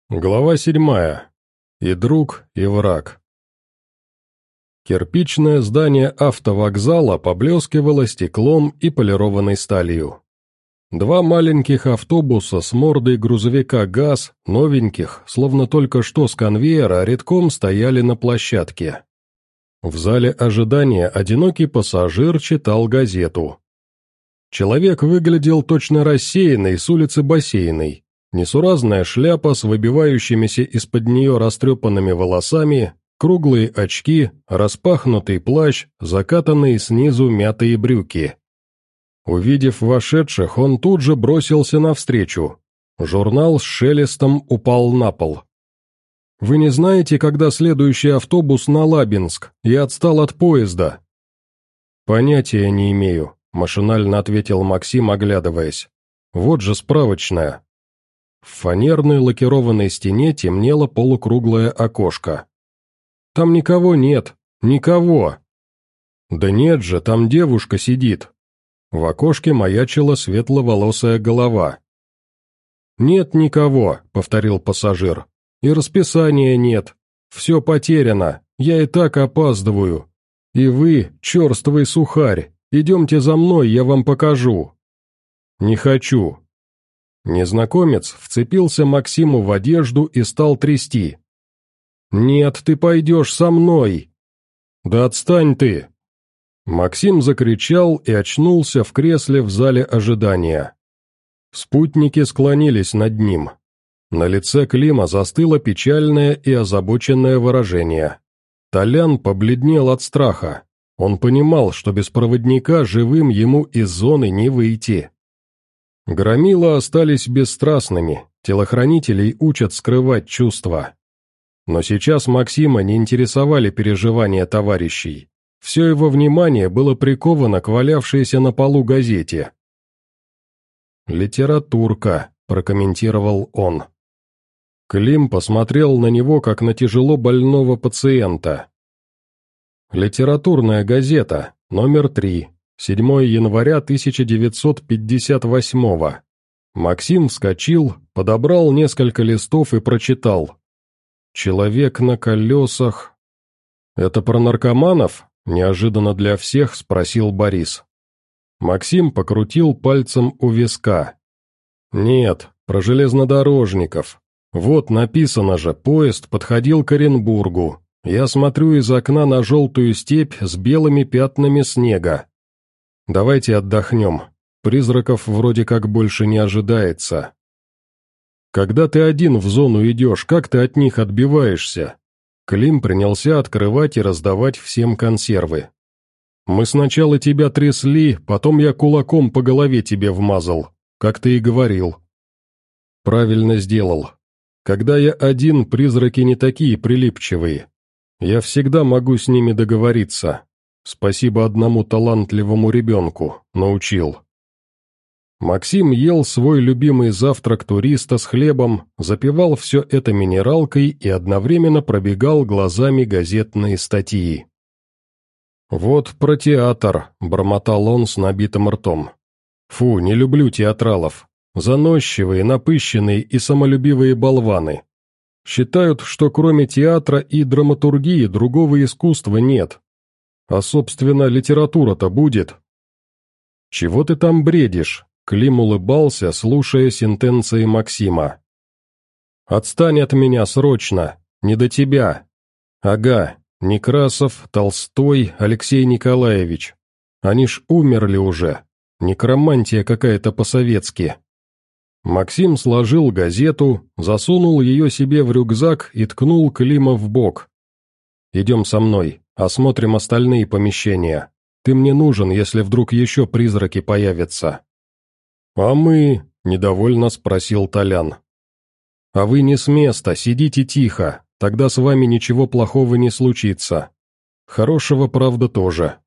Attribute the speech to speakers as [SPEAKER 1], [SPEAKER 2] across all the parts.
[SPEAKER 1] Глава 7. И друг, и враг. Кирпичное здание автовокзала поблескивало стеклом и полированной сталью. Два маленьких автобуса с мордой грузовика ГАЗ, новеньких, словно только что с конвейера, редком стояли на площадке. В зале ожидания одинокий пассажир читал газету. Человек выглядел точно рассеянный с улицы Бассейной. Несуразная шляпа с выбивающимися из-под нее растрепанными волосами, круглые очки, распахнутый плащ, закатанные снизу мятые брюки. Увидев вошедших, он тут же бросился навстречу. Журнал с шелестом упал на пол. «Вы не знаете, когда следующий автобус на Лабинск? Я отстал от поезда». «Понятия не имею», — машинально ответил Максим, оглядываясь. «Вот же справочная». В фанерной лакированной стене темнело полукруглое окошко. «Там никого нет, никого!» «Да нет же, там девушка сидит!» В окошке маячила светловолосая голова. «Нет никого», — повторил пассажир. «И расписания нет. Все потеряно, я и так опаздываю. И вы, черствый сухарь, идемте за мной, я вам покажу». «Не хочу». Незнакомец вцепился Максиму в одежду и стал трясти. «Нет, ты пойдешь со мной!» «Да отстань ты!» Максим закричал и очнулся в кресле в зале ожидания. Спутники склонились над ним. На лице Клима застыло печальное и озабоченное выражение. Толян побледнел от страха. Он понимал, что без проводника живым ему из зоны не выйти. Громила остались бесстрастными, телохранителей учат скрывать чувства. Но сейчас Максима не интересовали переживания товарищей. Все его внимание было приковано к валявшейся на полу газете. «Литературка», — прокомментировал он. Клим посмотрел на него, как на тяжело больного пациента. «Литературная газета, номер 3. 7 января 1958-го. Максим вскочил, подобрал несколько листов и прочитал. «Человек на колесах...» «Это про наркоманов?» — неожиданно для всех спросил Борис. Максим покрутил пальцем у виска. «Нет, про железнодорожников. Вот написано же, поезд подходил к Оренбургу. Я смотрю из окна на желтую степь с белыми пятнами снега. Давайте отдохнем. Призраков вроде как больше не ожидается. Когда ты один в зону идешь, как ты от них отбиваешься?» Клим принялся открывать и раздавать всем консервы. «Мы сначала тебя трясли, потом я кулаком по голове тебе вмазал, как ты и говорил». «Правильно сделал. Когда я один, призраки не такие прилипчивые. Я всегда могу с ними договориться. Спасибо одному талантливому ребенку, научил». Максим ел свой любимый завтрак туриста с хлебом, запивал все это минералкой и одновременно пробегал глазами газетные статьи. «Вот про театр», — бормотал он с набитым ртом. «Фу, не люблю театралов. Заносчивые, напыщенные и самолюбивые болваны. Считают, что кроме театра и драматургии другого искусства нет. А, собственно, литература-то будет». «Чего ты там бредишь?» — Клим улыбался, слушая сентенции Максима. «Отстань от меня срочно, не до тебя. Ага, Некрасов, Толстой, Алексей Николаевич. Они ж умерли уже. Некромантия какая-то по-советски». Максим сложил газету, засунул ее себе в рюкзак и ткнул Клима в бок. «Идем со мной, осмотрим остальные помещения. Ты мне нужен, если вдруг еще призраки появятся». «А мы?» — недовольно спросил Толян. «А вы не с места, сидите тихо, тогда с вами ничего плохого не случится. Хорошего, правда, тоже».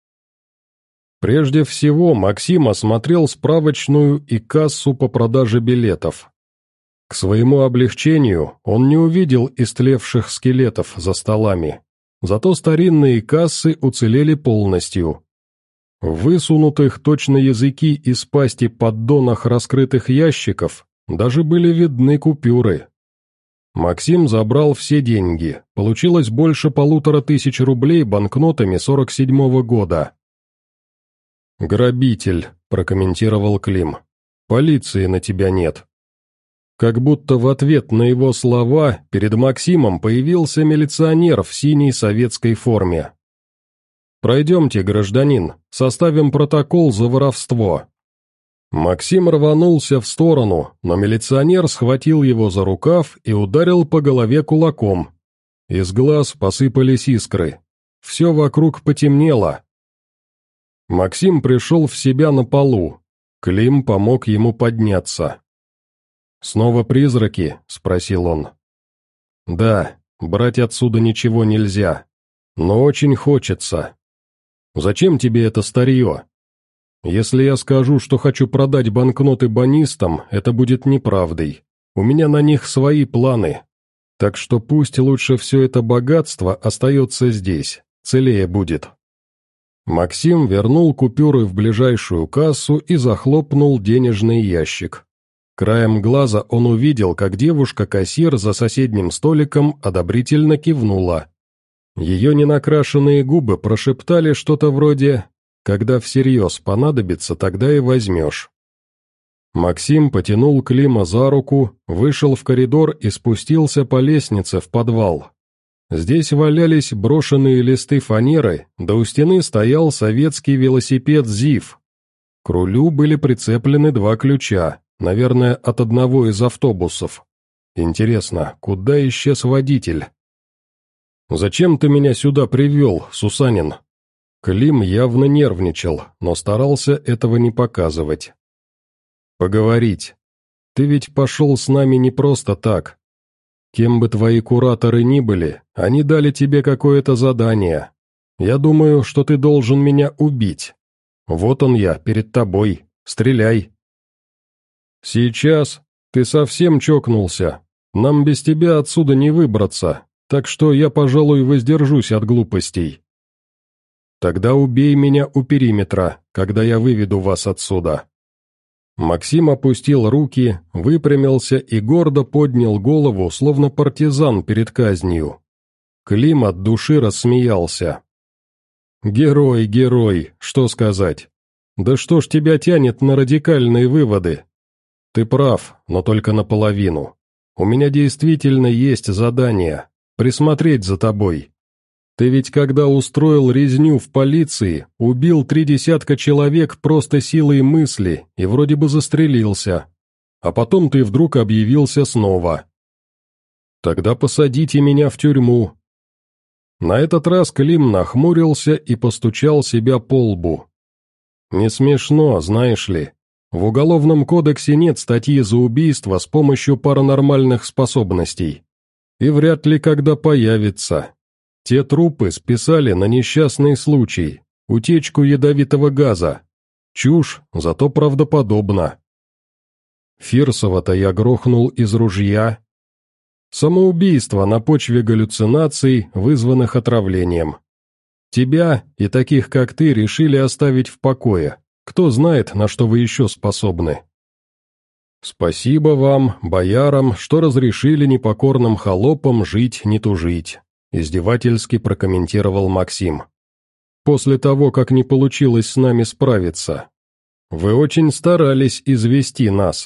[SPEAKER 1] Прежде всего, Максим осмотрел справочную и кассу по продаже билетов. К своему облегчению он не увидел истлевших скелетов за столами, зато старинные кассы уцелели полностью. В высунутых точно языки из пасти поддонах раскрытых ящиков даже были видны купюры. Максим забрал все деньги, получилось больше 1500 рублей банкнотами 47-го года. «Грабитель», — прокомментировал Клим. «Полиции на тебя нет». Как будто в ответ на его слова перед Максимом появился милиционер в синей советской форме. «Пройдемте, гражданин, составим протокол за воровство». Максим рванулся в сторону, но милиционер схватил его за рукав и ударил по голове кулаком. Из глаз посыпались искры. Все вокруг потемнело. Максим пришел в себя на полу. Клим помог ему подняться. «Снова призраки?» — спросил он. «Да, брать отсюда ничего нельзя, но очень хочется. Зачем тебе это старье? Если я скажу, что хочу продать банкноты банистам, это будет неправдой. У меня на них свои планы. Так что пусть лучше все это богатство остается здесь, целее будет». Максим вернул купюры в ближайшую кассу и захлопнул денежный ящик. Краем глаза он увидел, как девушка-кассир за соседним столиком одобрительно кивнула. Ее ненакрашенные губы прошептали что-то вроде «Когда всерьез понадобится, тогда и возьмешь». Максим потянул Клима за руку, вышел в коридор и спустился по лестнице в подвал. Здесь валялись брошенные листы фанеры, да у стены стоял советский велосипед «ЗИФ». К рулю были прицеплены 2 ключа, наверное, от одного из автобусов. Интересно, куда исчез водитель? «Зачем ты меня сюда привел, Сусанин?» Клим явно нервничал, но старался этого не показывать. «Поговорить. Ты ведь пошел с нами не просто так. Кем бы твои кураторы ни были, они дали тебе какое-то задание. Я думаю, что ты должен меня убить. Вот он я, перед тобой. Стреляй». «Сейчас? Ты совсем чокнулся. Нам без тебя отсюда не выбраться, так что я, пожалуй, воздержусь от глупостей». «Тогда убей меня у периметра, когда я выведу вас отсюда». Максим опустил руки, выпрямился и гордо поднял голову, словно партизан перед казнью. Клим от души рассмеялся. «Герой, герой, что сказать? Да что ж тебя тянет на радикальные выводы? Ты прав, но только наполовину. У меня действительно есть задание — присмотреть за тобой. Ты ведь когда устроил резню в полиции, убил 30 человек просто силой мысли и вроде бы застрелился. А потом ты вдруг объявился снова. Тогда посадите меня в тюрьму». На этот раз Клим нахмурился и постучал себя по лбу. «Не смешно, знаешь ли. В Уголовном кодексе нет статьи за убийство с помощью паранормальных способностей. И вряд ли когда появится. Те трупы списали на несчастный случай, утечку ядовитого газа. Чушь, зато правдоподобно. Фирсова-то я грохнул из ружья. Самоубийство на почве галлюцинаций, вызванных отравлением. Тебя и таких, как ты, решили оставить в покое. Кто знает, на что вы еще способны. Спасибо вам, боярам, что разрешили непокорным холопам жить не тужить. Издевательски прокомментировал Максим. «После того, как не получилось с нами справиться. Вы очень старались извести нас.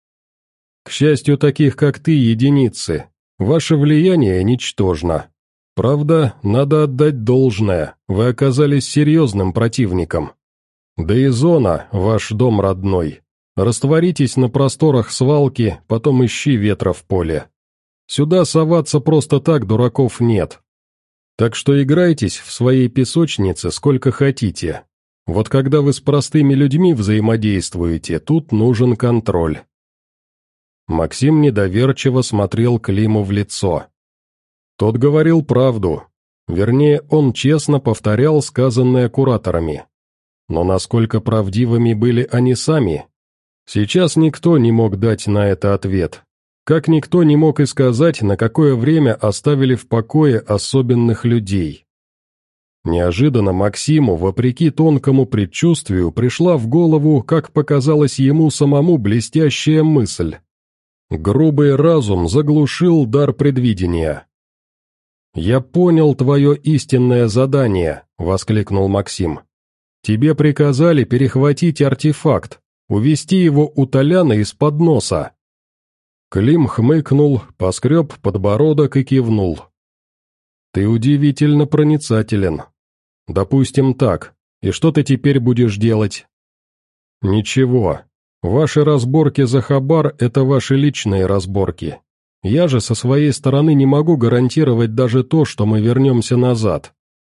[SPEAKER 1] К счастью, таких как ты единицы. Ваше влияние ничтожно. Правда, надо отдать должное, вы оказались серьезным противником. Да и зона, ваш дом родной. Растворитесь на просторах свалки, потом ищи ветра в поле. Сюда соваться просто так дураков нет. Так что играйтесь в своей песочнице сколько хотите. Вот когда вы с простыми людьми взаимодействуете, тут нужен контроль». Максим недоверчиво смотрел Климу в лицо. Тот говорил правду. Вернее, он честно повторял сказанное кураторами. Но насколько правдивыми были они сами? Сейчас никто не мог дать на это ответ. Как никто не мог и сказать, на какое время оставили в покое особенных людей. Неожиданно Максиму, вопреки тонкому предчувствию, пришла в голову, как показалось ему самому, блестящая мысль. Грубый разум заглушил дар предвидения. «Я понял твое истинное задание», — воскликнул Максим. «Тебе приказали перехватить артефакт, увести его у Толяна из-под носа». Клим хмыкнул, поскреб подбородок и кивнул. «Ты удивительно проницателен. Допустим так. И что ты теперь будешь делать?» «Ничего. Ваши разборки за хабар — это ваши личные разборки. Я же со своей стороны не могу гарантировать даже то, что мы вернемся назад».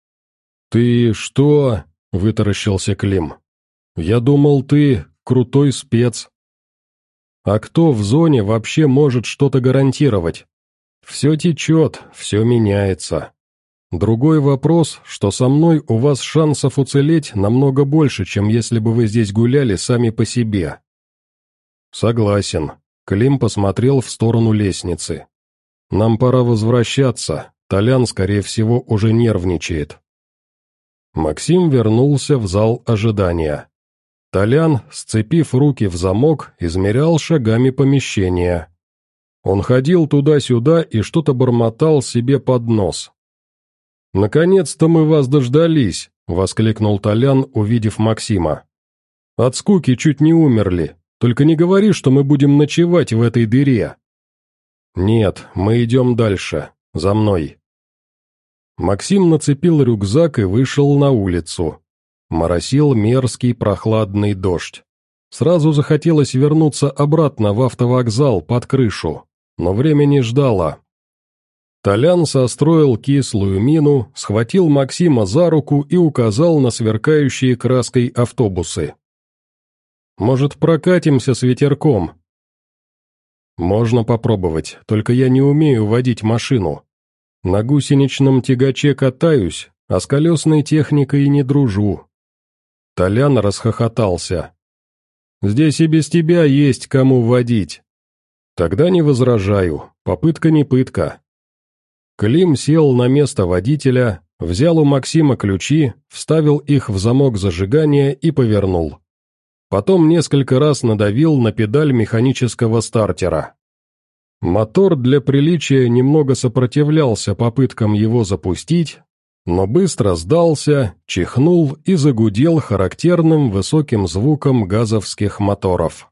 [SPEAKER 1] «Ты что?» — вытаращился Клим. «Я думал, ты крутой спец». «А кто в зоне вообще может что-то гарантировать? Все течет, все меняется. Другой вопрос, что со мной у вас шансов уцелеть намного больше, чем если бы вы здесь гуляли сами по себе». «Согласен». Клим посмотрел в сторону лестницы. «Нам пора возвращаться, Толян, скорее всего, уже нервничает». Максим вернулся в зал ожидания. Толян, сцепив руки в замок, измерял шагами помещение. Он ходил туда-сюда и что-то бормотал себе под нос. «Наконец-то мы вас дождались!» — воскликнул Толян, увидев Максима. «От скуки чуть не умерли. Только не говори, что мы будем ночевать в этой дыре». «Нет, мы идем дальше. За мной». Максим нацепил рюкзак и вышел на улицу. Моросил мерзкий прохладный дождь. Сразу захотелось вернуться обратно в автовокзал под крышу, но время не ждало. Толян состроил кислую мину, схватил Максима за руку и указал на сверкающие краской автобусы. «Может, прокатимся с ветерком?» «Можно попробовать, только я не умею водить машину. На гусеничном тягаче катаюсь, а с колесной техникой не дружу». Толян расхохотался. «Здесь и без тебя есть кому водить». «Тогда не возражаю, попытка не пытка». Клим сел на место водителя, взял у Максима ключи, вставил их в замок зажигания и повернул. Потом несколько раз надавил на педаль механического стартера. Мотор для приличия немного сопротивлялся попыткам его запустить, но быстро сдался, чихнул и загудел характерным высоким звуком газовских моторов.